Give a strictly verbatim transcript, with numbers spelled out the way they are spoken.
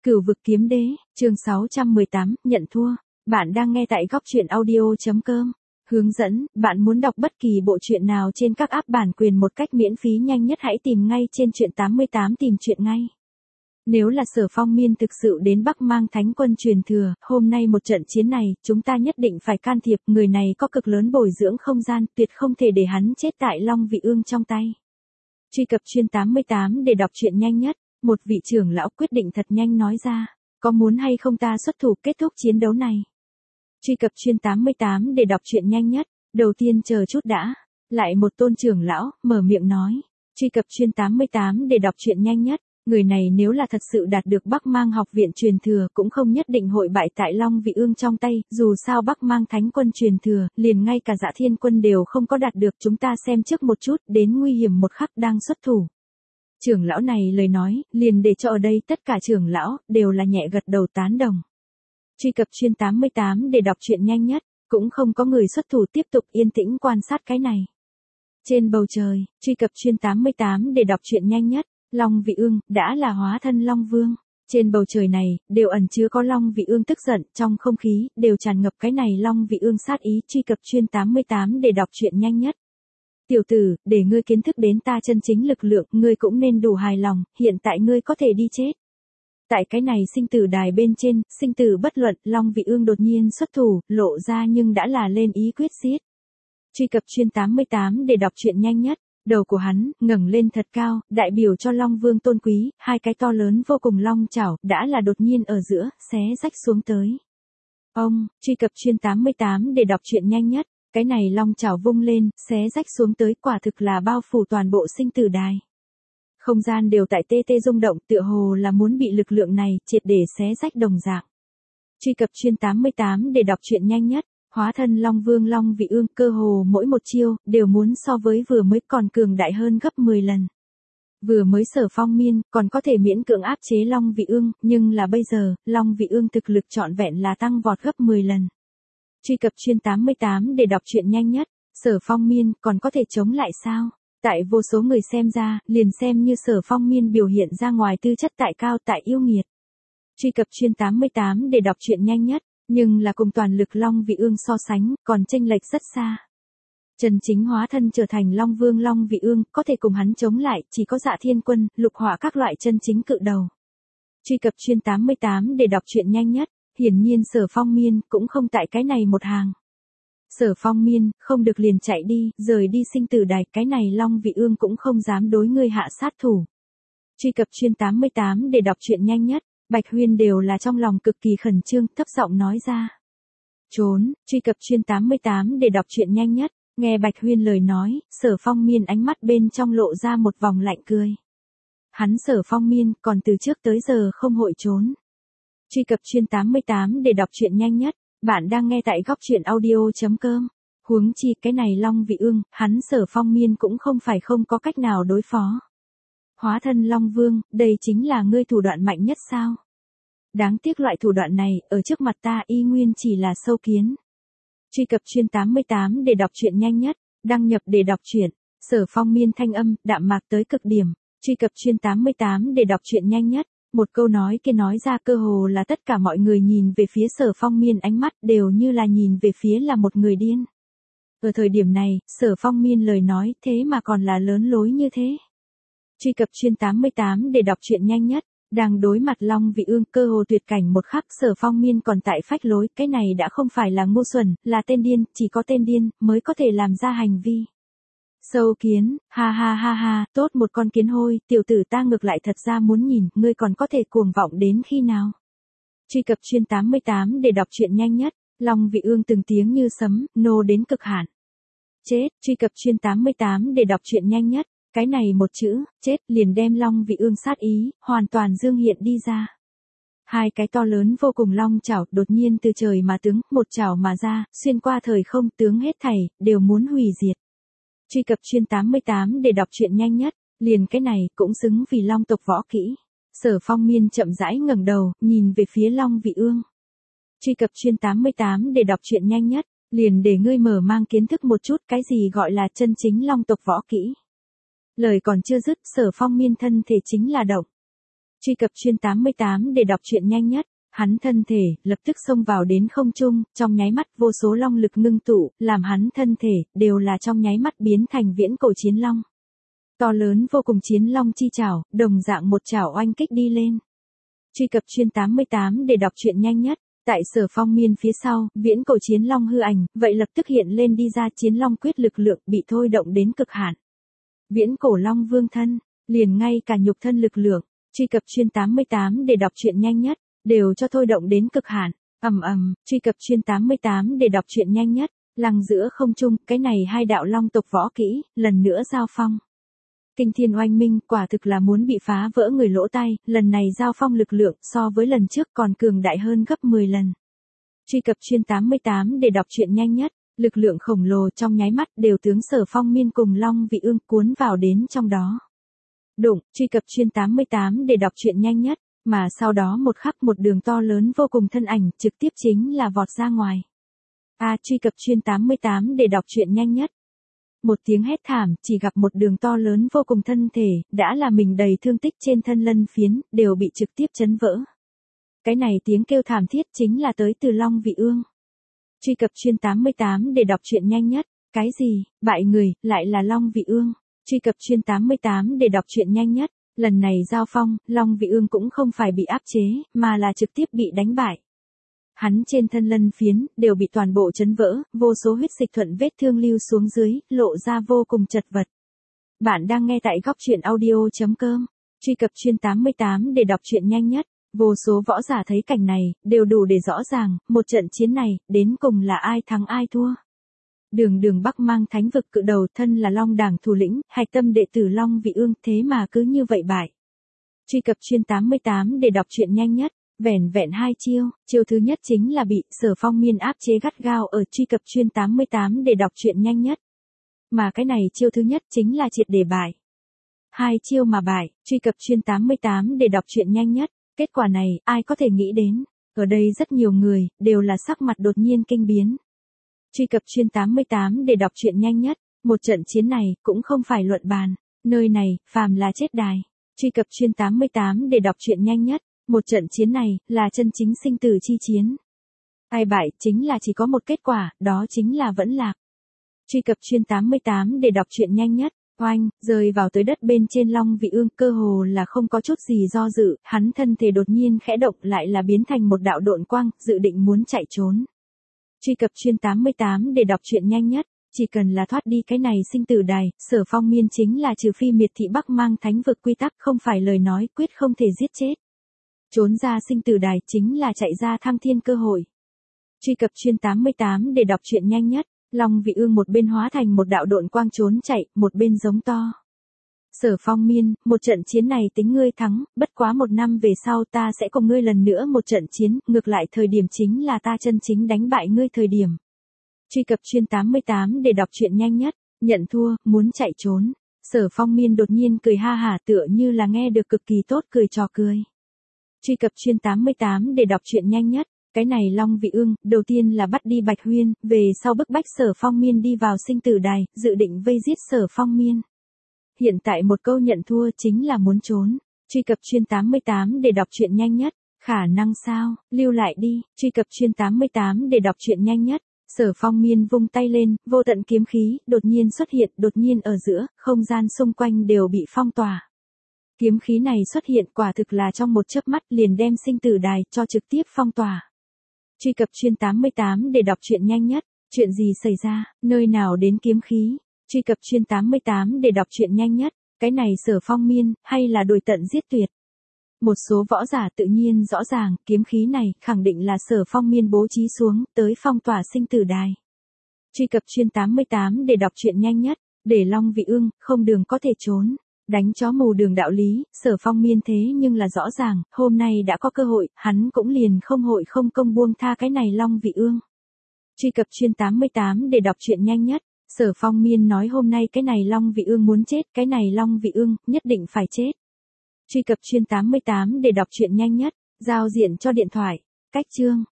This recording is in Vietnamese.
Cửu vực kiếm đế, chương sáu trăm mười tám, nhận thua. Bạn đang nghe tại góc truyện audio.com. Hướng dẫn, bạn muốn đọc bất kỳ bộ truyện nào trên các app bản quyền một cách miễn phí nhanh nhất hãy tìm ngay trên truyện tám mươi tám tìm truyện ngay. Nếu là Sở Phong Miên thực sự đến Bắc mang thánh quân truyền thừa, hôm nay một trận chiến này, chúng ta nhất định phải can thiệp, người này có cực lớn bồi dưỡng không gian, tuyệt không thể để hắn chết tại Long Vị Ương trong tay. Truy cập chuyên tám mươi tám để đọc truyện nhanh nhất. Một vị trưởng lão quyết định thật nhanh nói ra, có muốn hay không ta xuất thủ kết thúc chiến đấu này. Truy cập chuyên tám mươi tám để đọc truyện nhanh nhất, đầu tiên chờ chút đã. Lại một tôn trưởng lão, mở miệng nói. Truy cập chuyên tám mươi tám để đọc truyện nhanh nhất, người này nếu là thật sự đạt được Bắc mang học viện truyền thừa cũng không nhất định hội bại tại Long Vị Ương trong tay, dù sao Bắc mang thánh quân truyền thừa, liền ngay cả Dạ Thiên quân đều không có đạt được, chúng ta xem trước một chút, đến nguy hiểm một khắc đang xuất thủ. Trưởng lão này lời nói, liền để cho ở đây tất cả trưởng lão, đều là nhẹ gật đầu tán đồng. Truy cập chuyên tám mươi tám để đọc truyện nhanh nhất, cũng không có người xuất thủ tiếp tục yên tĩnh quan sát cái này. Trên bầu trời, truy cập chuyên tám mươi tám để đọc truyện nhanh nhất, Long Vị Ương, đã là hóa thân Long Vương. Trên bầu trời này, đều ẩn chứa có Long Vị Ương tức giận, trong không khí, đều tràn ngập cái này Long Vị Ương sát ý, truy cập chuyên tám mươi tám để đọc truyện nhanh nhất. Tiểu tử, để ngươi kiến thức đến ta chân chính lực lượng, ngươi cũng nên đủ hài lòng, hiện tại ngươi có thể đi chết. Tại cái này sinh tử đài bên trên, sinh tử bất luận, Long Vị Ương đột nhiên xuất thủ, lộ ra nhưng đã là lên ý quyết giết. Truy cập chuyên tám mươi tám để đọc truyện nhanh nhất, đầu của hắn, ngẩng lên thật cao, đại biểu cho Long Vương tôn quý, hai cái to lớn vô cùng long chảo, đã là đột nhiên ở giữa, xé rách xuống tới. Ông, truy cập chuyên tám mươi tám để đọc truyện nhanh nhất. Cái này long chảo vung lên, xé rách xuống tới, quả thực là bao phủ toàn bộ sinh tử đài. Không gian đều tại tê tê rung động, tựa hồ là muốn bị lực lượng này triệt để xé rách đồng dạng. Truy cập chuyên tám mươi tám để đọc truyện nhanh nhất, hóa thân Long Vương Long Vị Ương, cơ hồ mỗi một chiêu đều muốn so với vừa mới còn cường đại hơn gấp mười lần. Vừa mới Sở Phong Miên còn có thể miễn cưỡng áp chế Long Vị Ương, nhưng là bây giờ, Long Vị Ương thực lực trọn vẹn là tăng vọt gấp mười lần. Truy cập chuyên tám mươi tám để đọc truyện nhanh nhất, Sở Phong Miên còn có thể chống lại sao? Tại vô số người xem ra, liền xem như Sở Phong Miên biểu hiện ra ngoài tư chất tại cao tại yêu nghiệt. Truy cập chuyên tám mươi tám để đọc truyện nhanh nhất, nhưng là cùng toàn lực Long Vị Ương so sánh, còn chênh lệch rất xa. Trần chính hóa thân trở thành Long Vương Long Vị Ương, có thể cùng hắn chống lại, chỉ có Dạ Thiên quân, lục hỏa các loại chân chính cự đầu. Truy cập chuyên tám mươi tám để đọc truyện nhanh nhất. Hiển nhiên Sở Phong Miên cũng không tại cái này một hàng. Sở Phong Miên, không được liền chạy đi, rời đi sinh tử đài, cái này Long Vị Ương cũng không dám đối ngươi hạ sát thủ. Truy cập chuyên tám mươi tám để đọc truyện nhanh nhất, Bạch Huyên đều là trong lòng cực kỳ khẩn trương, thấp giọng nói ra. Trốn, truy cập chuyên tám mươi tám để đọc truyện nhanh nhất, nghe Bạch Huyên lời nói, Sở Phong Miên ánh mắt bên trong lộ ra một vòng lạnh cười. Hắn Sở Phong Miên còn từ trước tới giờ không hội trốn. Truy cập chuyên tám mươi tám để đọc truyện nhanh nhất, bạn đang nghe tại góc truyện audio.com. Huống chi cái này Long Vị Ương, hắn Sở Phong Miên cũng không phải không có cách nào đối phó. Hóa thân Long Vương, đây chính là ngươi thủ đoạn mạnh nhất sao? Đáng tiếc loại thủ đoạn này, ở trước mặt ta y nguyên chỉ là sâu kiến. Truy cập chuyên tám mươi tám để đọc truyện nhanh nhất, đăng nhập để đọc truyện, Sở Phong Miên thanh âm, đạm mạc tới cực điểm. Truy cập chuyên tám mươi tám để đọc truyện nhanh nhất. Một câu nói kia nói ra cơ hồ là tất cả mọi người nhìn về phía Sở Phong Miên ánh mắt đều như là nhìn về phía là một người điên. Ở thời điểm này, Sở Phong Miên lời nói thế mà còn là lớn lối như thế. Truy cập chuyên tám mươi tám để đọc truyện nhanh nhất, đang đối mặt Long Vị Ương cơ hồ tuyệt cảnh một khắc Sở Phong Miên còn tại phách lối, cái này đã không phải là ngu xuẩn, là tên điên, chỉ có tên điên mới có thể làm ra hành vi. Sâu kiến, ha ha ha ha, tốt một con kiến hôi, tiểu tử ta ngược lại thật ra muốn nhìn, ngươi còn có thể cuồng vọng đến khi nào. Truy cập chuyên tám mươi tám để đọc truyện nhanh nhất, Long Vị Ương từng tiếng như sấm, nô đến cực hạn. Chết, truy cập chuyên tám mươi tám để đọc truyện nhanh nhất, cái này một chữ, chết, liền đem Long Vị Ương sát ý, hoàn toàn dương hiện đi ra. Hai cái to lớn vô cùng long chảo, đột nhiên từ trời mà tướng, một chảo mà ra, xuyên qua thời không, tướng hết thảy, đều muốn hủy diệt. Truy cập chuyên tám mươi tám để đọc truyện nhanh nhất, liền cái này cũng xứng vì Long tộc võ kỹ. Sở Phong Miên chậm rãi ngẩng đầu, nhìn về phía Long Vị Ương. Truy cập chuyên tám mươi tám để đọc truyện nhanh nhất, liền để ngươi mở mang kiến thức một chút cái gì gọi là chân chính Long tộc võ kỹ. Lời còn chưa dứt, Sở Phong Miên thân thể chính là động. Truy cập chuyên tám mươi tám để đọc truyện nhanh nhất. Hắn thân thể, lập tức xông vào đến không trung, trong nháy mắt vô số long lực ngưng tụ, làm hắn thân thể, đều là trong nháy mắt biến thành viễn cổ chiến long. To lớn vô cùng chiến long chi chảo, đồng dạng một chảo oanh kích đi lên. Truy cập chuyên tám mươi tám để đọc truyện nhanh nhất. Tại Sở Phong Miên phía sau, viễn cổ chiến long hư ảnh, vậy lập tức hiện lên đi ra chiến long quyết lực lượng bị thôi động đến cực hạn. Viễn cổ long vương thân, liền ngay cả nhục thân lực lượng, truy cập chuyên tám mươi tám để đọc truyện nhanh nhất, đều cho thôi động đến cực hạn. Ầm ầm, truy cập chuyên tám mươi tám để đọc truyện nhanh nhất, lăng giữa không trung, cái này hai đạo long tộc võ kỹ, lần nữa giao phong. Kinh thiên oanh minh, quả thực là muốn bị phá vỡ người lỗ tai, lần này giao phong lực lượng so với lần trước còn cường đại hơn gấp mười lần. Truy cập chuyên tám mươi tám để đọc truyện nhanh nhất, lực lượng khổng lồ trong nháy mắt đều tướng Sở Phong Miên cùng Long Vị Ương cuốn vào đến trong đó. Đụng, truy cập chuyên tám mươi tám để đọc truyện nhanh nhất, mà sau đó một khắc một đường to lớn vô cùng thân ảnh trực tiếp chính là vọt ra ngoài. A à, truy cập chuyên tám mươi tám để đọc truyện nhanh nhất. Một tiếng hét thảm, chỉ gặp một đường to lớn vô cùng thân thể, đã là mình đầy thương tích trên thân lân phiến, đều bị trực tiếp chấn vỡ. Cái này tiếng kêu thảm thiết chính là tới từ Long Vị Ương. Truy cập chuyên tám mươi tám để đọc truyện nhanh nhất. Cái gì, bại người, lại là Long Vị Ương. Truy cập chuyên tám mươi tám để đọc truyện nhanh nhất. Lần này giao phong, Long Vị Ương cũng không phải bị áp chế, mà là trực tiếp bị đánh bại. Hắn trên thân lân phiến, đều bị toàn bộ chấn vỡ, vô số huyết dịch thuận vết thương lưu xuống dưới, lộ ra vô cùng chật vật. Bạn đang nghe tại góc truyện audio chấm com. Truy cập chuyên tám mươi tám để đọc truyện nhanh nhất. Vô số võ giả thấy cảnh này, đều đủ để rõ ràng, một trận chiến này, đến cùng là ai thắng ai thua. Đường đường Bắc Mang Thánh vực cự đầu thân là Long Đảng thủ lĩnh, hạch tâm đệ tử Long Vị Ương, thế mà cứ như vậy bại. Truy cập chuyên tám mươi tám để đọc truyện nhanh nhất. Vẻn vẹn hai chiêu, chiêu thứ nhất chính là bị Sở Phong Miên áp chế gắt gao ở truy cập chuyên tám mươi tám để đọc truyện nhanh nhất. Mà cái này chiêu thứ nhất chính là triệt để bại. Hai chiêu mà bại, truy cập chuyên tám mươi tám để đọc truyện nhanh nhất. Kết quả này, ai có thể nghĩ đến, ở đây rất nhiều người, đều là sắc mặt đột nhiên kinh biến. Truy cập chuyên tám mươi tám để đọc truyện nhanh nhất, một trận chiến này, cũng không phải luận bàn, nơi này, phàm là chết đài. Truy cập chuyên tám mươi tám để đọc truyện nhanh nhất, một trận chiến này, là chân chính sinh tử chi chiến. Ai bại, chính là chỉ có một kết quả, đó chính là vẫn lạc. Truy cập chuyên tám mươi tám để đọc truyện nhanh nhất. Oanh, rơi vào tới đất bên trên Long Vị Ương, cơ hồ là không có chút gì do dự, hắn thân thể đột nhiên khẽ động lại là biến thành một đạo độn quang, dự định muốn chạy trốn. Truy cập chuyên tám mươi tám để đọc truyện nhanh nhất, chỉ cần là thoát đi cái này sinh tử đài, Sở Phong Miên chính là trừ phi miệt thị Bắc Mang Thánh vực quy tắc, không phải lời nói, quyết không thể giết chết. Trốn ra sinh tử đài chính là chạy ra thăng thiên cơ hội. Truy cập chuyên tám mươi tám để đọc truyện nhanh nhất. Long Vị Ương một bên hóa thành một đạo độn quang trốn chạy, một bên giống to. Sở Phong Miên, một trận chiến này tính ngươi thắng, bất quá một năm về sau ta sẽ cùng ngươi lần nữa một trận chiến, ngược lại thời điểm chính là ta chân chính đánh bại ngươi thời điểm. Truy cập chuyên tám mươi tám để đọc truyện nhanh nhất, nhận thua, muốn chạy trốn. Sở Phong Miên đột nhiên cười ha hả tựa như là nghe được cực kỳ tốt cười trò cười. Truy cập chuyên tám mươi tám để đọc truyện nhanh nhất. Cái này Long Vị Ương, đầu tiên là bắt đi Bạch Huyên, về sau bức bách Sở Phong Miên đi vào sinh tử đài, dự định vây giết Sở Phong Miên. Hiện tại một câu nhận thua chính là muốn trốn. Truy cập chuyên tám mươi tám để đọc truyện nhanh nhất. Khả năng sao, lưu lại đi. Truy cập chuyên tám mươi tám để đọc truyện nhanh nhất. Sở Phong Miên vung tay lên, vô tận kiếm khí, đột nhiên xuất hiện, đột nhiên ở giữa, không gian xung quanh đều bị phong tỏa. Kiếm khí này xuất hiện quả thực là trong một chớp mắt liền đem sinh tử đài cho trực tiếp phong tỏa. Truy cập chuyên tám mươi tám để đọc truyện nhanh nhất. Chuyện gì xảy ra, nơi nào đến kiếm khí? Truy cập chuyên tám mươi tám để đọc truyện nhanh nhất. Cái này Sở Phong Miên, hay là đuổi tận giết tuyệt? Một số võ giả tự nhiên rõ ràng, kiếm khí này, khẳng định là Sở Phong Miên bố trí xuống, tới phong tỏa sinh tử đài. Truy cập chuyên tám mươi tám để đọc truyện nhanh nhất. Để Long Vị Ương, không đường có thể trốn. Đánh chó mù đường đạo lý, Sở Phong Miên thế nhưng là rõ ràng, hôm nay đã có cơ hội, hắn cũng liền không hội không công buông tha cái này Long Vị Ương. Truy cập chuyên tám mươi tám để đọc truyện nhanh nhất. Sở Phong Miên nói hôm nay cái này Long Vị Ương muốn chết, cái này Long Vị Ương, nhất định phải chết. Truy cập chuyên tám mươi tám để đọc truyện nhanh nhất. Giao diện cho điện thoại. Cách chương.